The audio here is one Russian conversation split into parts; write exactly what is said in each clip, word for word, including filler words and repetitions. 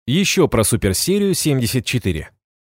Еще про суперсерию семьдесят четыре.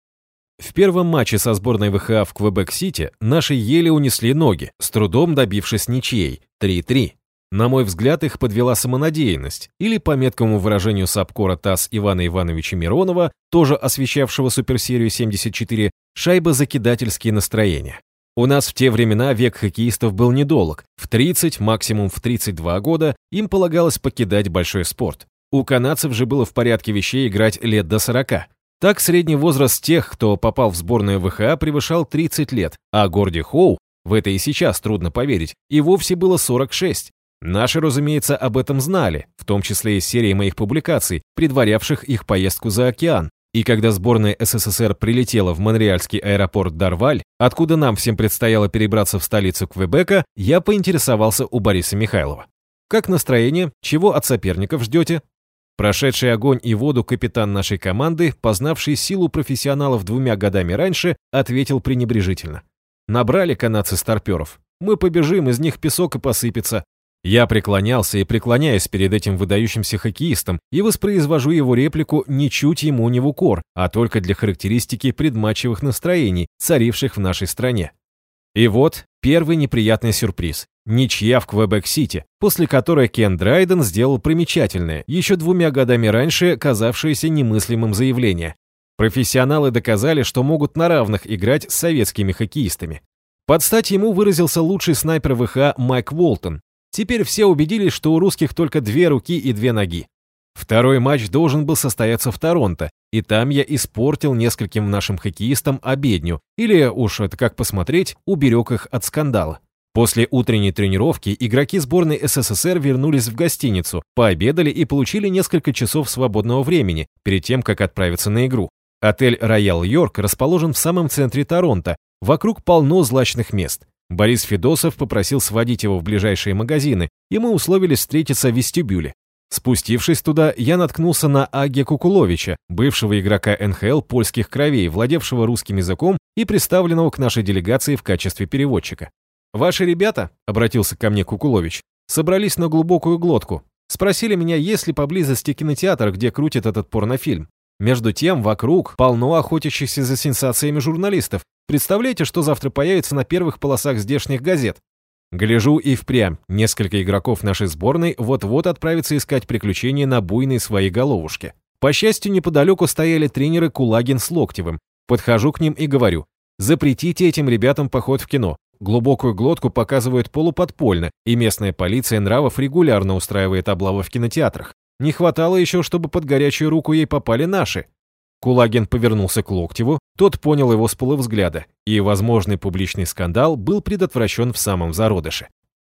В первом матче со сборной ВХА в Квебек-Сити наши еле унесли ноги, с трудом добившись ничьей три-три. На мой взгляд, их подвела самонадеянность, или, по меткому выражению САПКОРа ТАСС Ивана Ивановича Миронова, тоже освещавшего суперсерию семьдесят четыре, шайбозакидательские настроения. У нас в те времена век хоккеистов был недолг, в тридцать, максимум в тридцать два года им полагалось покидать большой спорт. У канадцев же было в порядке вещей играть лет до сорока. Так средний возраст тех, кто попал в сборную ВХА, превышал тридцать лет, а Горди Хоу, в это и сейчас трудно поверить, и вовсе было сорок шесть. Наши, разумеется, об этом знали, в том числе из серии моих публикаций, предварявших их поездку за океан. И когда сборная СССР прилетела в монреальский аэропорт Дарваль, откуда нам всем предстояло перебраться в столицу Квебека, я поинтересовался у Бориса Михайлова. «Как настроение? Чего от соперников ждете?» Прошедший огонь и воду капитан нашей команды, познавший силу профессионалов двумя годами раньше, ответил пренебрежительно. «Набрали канадцы старперов. Мы побежим, из них песок и посыпется». Я преклонялся и преклоняюсь перед этим выдающимся хоккеистом и воспроизвожу его реплику ничуть ему не в укор, а только для характеристики предматчевых настроений, царивших в нашей стране. И вот первый неприятный сюрприз. Ничья в Квебек-Сити, после которой Кен Драйден сделал примечательное, еще двумя годами раньше казавшееся немыслимым заявление. Профессионалы доказали, что могут на равных играть с советскими хоккеистами. Под стать ему выразился лучший снайпер ВХА Майк Уолтон. Теперь все убедились, что у русских только две руки и две ноги. Второй матч должен был состояться в Торонто, и там я испортил нескольким нашим хоккеистам обедню, или, уж это как посмотреть, уберег их от скандала. После утренней тренировки игроки сборной СССР вернулись в гостиницу, пообедали и получили несколько часов свободного времени перед тем, как отправиться на игру. Отель «Роял Йорк» расположен в самом центре Торонто, вокруг полно злачных мест. Борис Федосов попросил сводить его в ближайшие магазины, и мы условились встретиться в вестибюле. Спустившись туда, я наткнулся на Аге Кукуловича, бывшего игрока эн ха эл польских кровей, владевшего русским языком и представленного к нашей делегации в качестве переводчика. «Ваши ребята», — обратился ко мне Кукулович, — «собрались на глубокую глотку. Спросили меня, есть ли поблизости кинотеатр, где крутит этот порнофильм. Между тем, вокруг полно охотящихся за сенсациями журналистов. Представляете, что завтра появится на первых полосах здешних газет?» Гляжу и впрямь, несколько игроков нашей сборной вот-вот отправятся искать приключения на буйной своей головушке. По счастью, неподалеку стояли тренеры Кулагин с Локтевым. Подхожу к ним и говорю: «Запретите этим ребятам поход в кино. Глубокую глотку показывают полуподпольно, и местная полиция нравов регулярно устраивает облавы в кинотеатрах. Не хватало еще, чтобы под горячую руку ей попали наши». Кулагин повернулся к Локтеву, тот понял его с полувзгляда, и возможный публичный скандал был предотвращен в самом зародыше.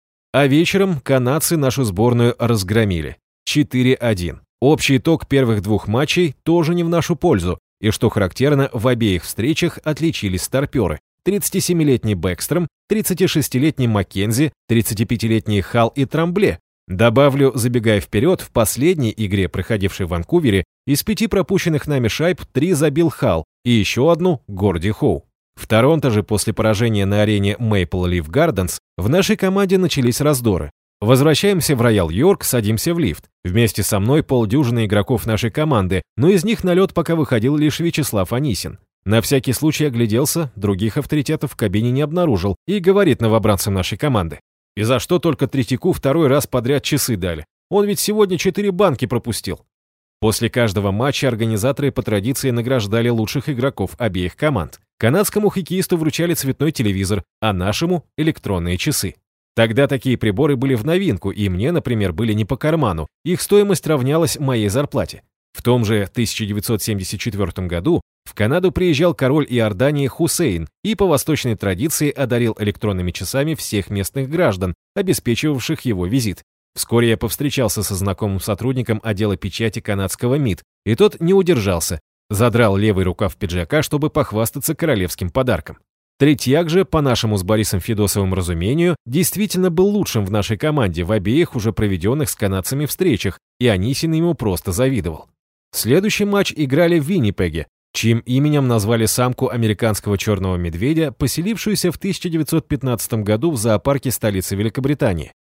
А вечером канадцы нашу сборную разгромили. четыре один. Общий итог первых двух матчей тоже не в нашу пользу, и, что характерно, в обеих встречах отличились старперы. тридцатисемилетний Бэкстром, тридцатишестилетний Маккензи, тридцатипятилетний Халл и Трамбле. Добавлю, забегая вперед, в последней игре, проходившей в Ванкувере, из пяти пропущенных нами шайб три забил Халл и еще одну Горди Хоу. В Торонто же после поражения на арене Maple Leaf Gardens в нашей команде начались раздоры. Возвращаемся в Роял Йорк, садимся в лифт. Вместе со мной полдюжины игроков нашей команды, но из них на лед пока выходил лишь Вячеслав Анисин. На всякий случай огляделся, других авторитетов в кабине не обнаружил и говорит новобранцам нашей команды: «И за что только Третьяку второй раз подряд часы дали? Он ведь сегодня четыре банки пропустил». После каждого матча организаторы по традиции награждали лучших игроков обеих команд. Канадскому хоккеисту вручали цветной телевизор, а нашему — электронные часы. Тогда такие приборы были в новинку, и мне, например, были не по карману. Их стоимость равнялась моей зарплате. В том же тысяча девятьсот семьдесят четвёртом году в Канаду приезжал король Иордании Хусейн и по восточной традиции одарил электронными часами всех местных граждан, обеспечивавших его визит. Вскоре я повстречался со знакомым сотрудником отдела печати канадского МИД, и тот не удержался, задрал левый рукав пиджака, чтобы похвастаться королевским подарком. Третьяк же, по нашему с Борисом Федосовым разумению, действительно был лучшим в нашей команде в обеих уже проведенных с канадцами встречах, и Анисин ему просто завидовал. Следующий матч играли в Виннипеге, чьим именем назвали самку американского черного медведя, поселившуюся в тысяча девятьсот пятнадцатом году в зоопарке столицы Великобритании.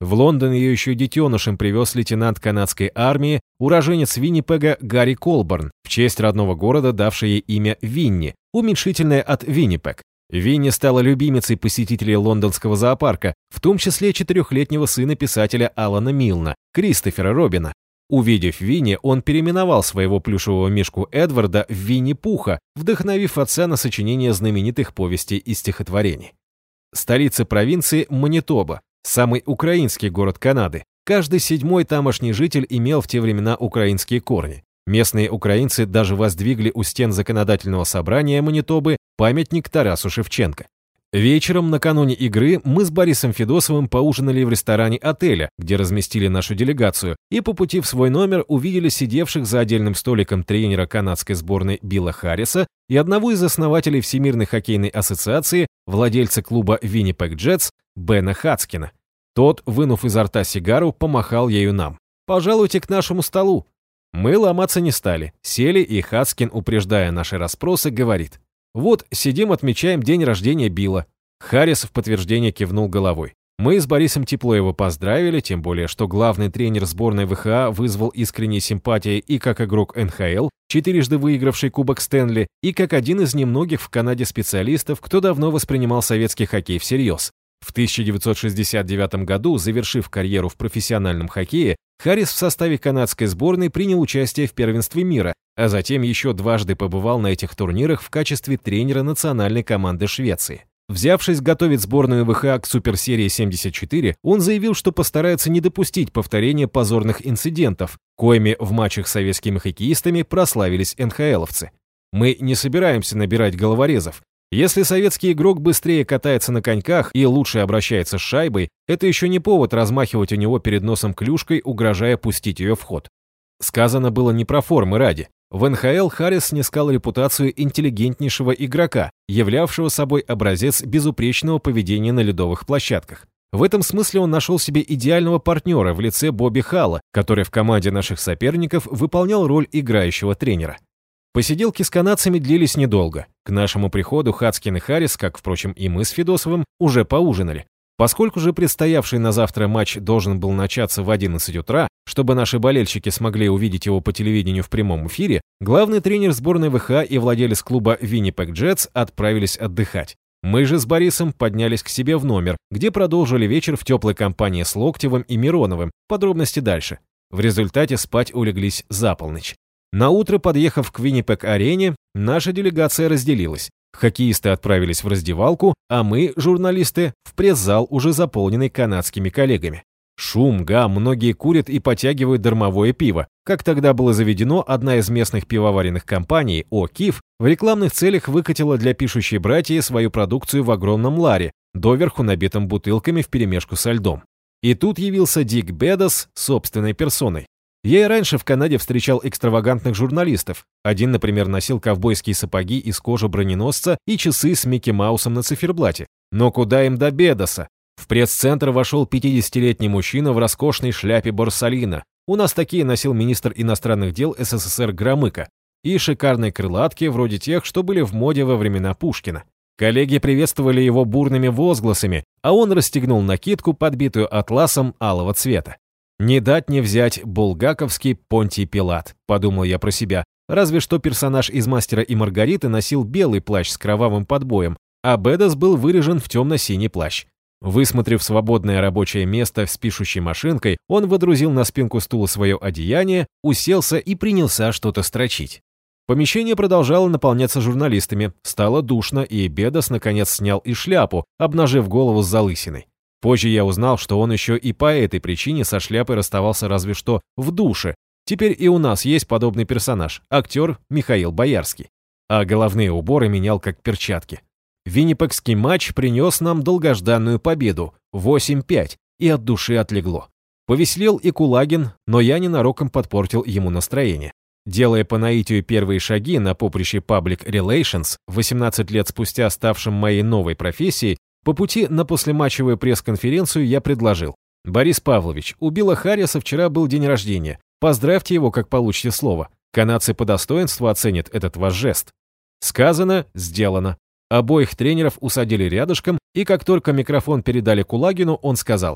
В Лондон ее еще детенышем привез лейтенант канадской армии, уроженец Виннипега Гарри Колборн, в честь родного города, давший ей имя Винни, уменьшительное от Виннипег. Винни стала любимицей посетителей лондонского зоопарка, в том числе четырехлетнего сына писателя Алана Милна, Кристофера Робина. Увидев Винни, он переименовал своего плюшевого мишку Эдварда в Винни-Пуха, вдохновив отца на сочинение знаменитых повестей и стихотворений. Столица провинции Манитоба, самый украинский город Канады. Каждый седьмой тамошний житель имел в те времена украинские корни. Местные украинцы даже воздвигли у стен законодательного собрания Манитобы памятник Тарасу Шевченко. Вечером накануне игры мы с Борисом Федосовым поужинали в ресторане отеля, где разместили нашу делегацию, и по пути в свой номер увидели сидевших за отдельным столиком тренера канадской сборной Билла Харриса и одного из основателей Всемирной хоккейной ассоциации, владельца клуба Winnipeg Jets, Бена Хацкина. Тот, вынув изо рта сигару, помахал ею нам. «Пожалуйте к нашему столу». Мы ломаться не стали, сели, и Хацкин, упреждая наши расспросы, говорит: «Вот, сидим, отмечаем день рождения Билла». Харрис в подтверждение кивнул головой. Мы с Борисом тепло его поздравили, тем более, что главный тренер сборной ВХА вызвал искренние симпатии и как игрок эн ха эл, четырежды выигравший Кубок Стэнли, и как один из немногих в Канаде специалистов, кто давно воспринимал советский хоккей всерьез. В тысяча девятьсот шестьдесят девятом году, завершив карьеру в профессиональном хоккее, Харрис в составе канадской сборной принял участие в первенстве мира, а затем еще дважды побывал на этих турнирах в качестве тренера национальной команды Швеции. Взявшись готовить сборную ВХА к суперсерии семьдесят четыре, он заявил, что постарается не допустить повторения позорных инцидентов, коими в матчах с советскими хоккеистами прославились эн ха эловцы. «Мы не собираемся набирать головорезов. Если советский игрок быстрее катается на коньках и лучше обращается с шайбой, это еще не повод размахивать у него перед носом клюшкой, угрожая пустить ее в ход». Сказано было не про формы ради. В эн ха эл Харрис снискал репутацию интеллигентнейшего игрока, являвшего собой образец безупречного поведения на ледовых площадках. В этом смысле он нашел себе идеального партнера в лице Бобби Халла, который в команде наших соперников выполнял роль играющего тренера. Посиделки с канадцами длились недолго. К нашему приходу Хацкин и Харрис, как, впрочем, и мы с Федосовым, уже поужинали. Поскольку же предстоявший на завтра матч должен был начаться в одиннадцать утра, чтобы наши болельщики смогли увидеть его по телевидению в прямом эфире, главный тренер сборной ВХА и владелец клуба Winnipeg Jets отправились отдыхать. Мы же с Борисом поднялись к себе в номер, где продолжили вечер в теплой компании с Локтевым и Мироновым, подробности дальше. В результате спать улеглись за полночь. Наутро, подъехав к Winnipeg-арене, наша делегация разделилась. Хоккеисты отправились в раздевалку, а мы, журналисты, в пресс-зал, уже заполненный канадскими коллегами. Шум, гам, многие курят и потягивают дармовое пиво. Как тогда было заведено, одна из местных пивоваренных компаний, О'Кифф, в рекламных целях выкатила для пишущей братьи свою продукцию в огромном ларе, доверху набитым бутылками вперемешку со льдом. И тут явился Дик Бедос собственной персоной. Я и раньше в Канаде встречал экстравагантных журналистов. Один, например, носил ковбойские сапоги из кожи броненосца и часы с Микки Маусом на циферблате. Но куда им до Бедоса? В пресс-центр вошел пятидесятилетний мужчина в роскошной шляпе Борсалино. У нас такие носил министр иностранных дел эс эс эс эр Громыко. И шикарные крылатки, вроде тех, что были в моде во времена Пушкина. Коллеги приветствовали его бурными возгласами, а он расстегнул накидку, подбитую атласом алого цвета. «Не дать не взять булгаковский Понтий Пилат», — подумал я про себя, разве что персонаж из «Мастера и Маргариты» носил белый плащ с кровавым подбоем, а Бедос был вырежен в темно-синий плащ. Высмотрев свободное рабочее место с пишущей машинкой, он водрузил на спинку стула свое одеяние, уселся и принялся что-то строчить. Помещение продолжало наполняться журналистами, стало душно, и Бедос наконец снял и шляпу, обнажив голову с залысиной. Позже я узнал, что он еще и по этой причине со шляпой расставался разве что в душе. Теперь и у нас есть подобный персонаж, актер Михаил Боярский. А головные уборы менял как перчатки. Виннипегский матч принес нам долгожданную победу восемь пять, и от души отлегло. Повеселел и Кулагин, но я ненароком подпортил ему настроение. Делая по наитию первые шаги на поприще Public Relations, восемнадцать лет спустя ставшим моей новой профессией, по пути на послематчевую пресс-конференцию я предложил: «Борис Павлович, у Билла Харриса вчера был день рождения. Поздравьте его, как получите слово. Канадцы по достоинству оценят этот ваш жест». Сказано, сделано. Обоих тренеров усадили рядышком, и как только микрофон передали Кулагину, он сказал: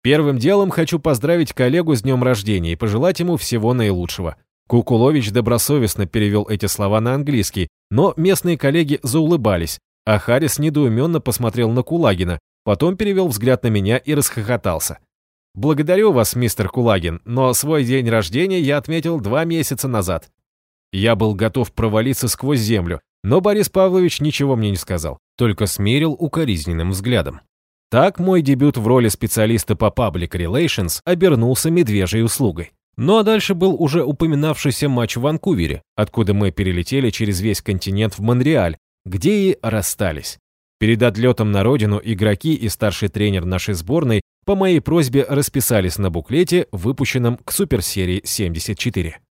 Первым делом хочу поздравить коллегу с днем рождения и пожелать ему всего наилучшего. Кукулович добросовестно перевел эти слова на английский, но местные коллеги заулыбались, а Харрис недоуменно посмотрел на Кулагина, потом перевел взгляд на меня и расхохотался. «Благодарю вас, мистер Кулагин, но свой день рождения я отметил два месяца назад». Я был готов провалиться сквозь землю, но Борис Павлович ничего мне не сказал, только смерил укоризненным взглядом. Так мой дебют в роли специалиста по Public Relations обернулся медвежьей услугой. Ну а дальше был уже упоминавшийся матч в Ванкувере, откуда мы перелетели через весь континент в Монреаль, где и расстались. Перед отлетом на родину игроки и старший тренер нашей сборной по моей просьбе расписались на буклете, выпущенном к суперсерии семьдесят четыре.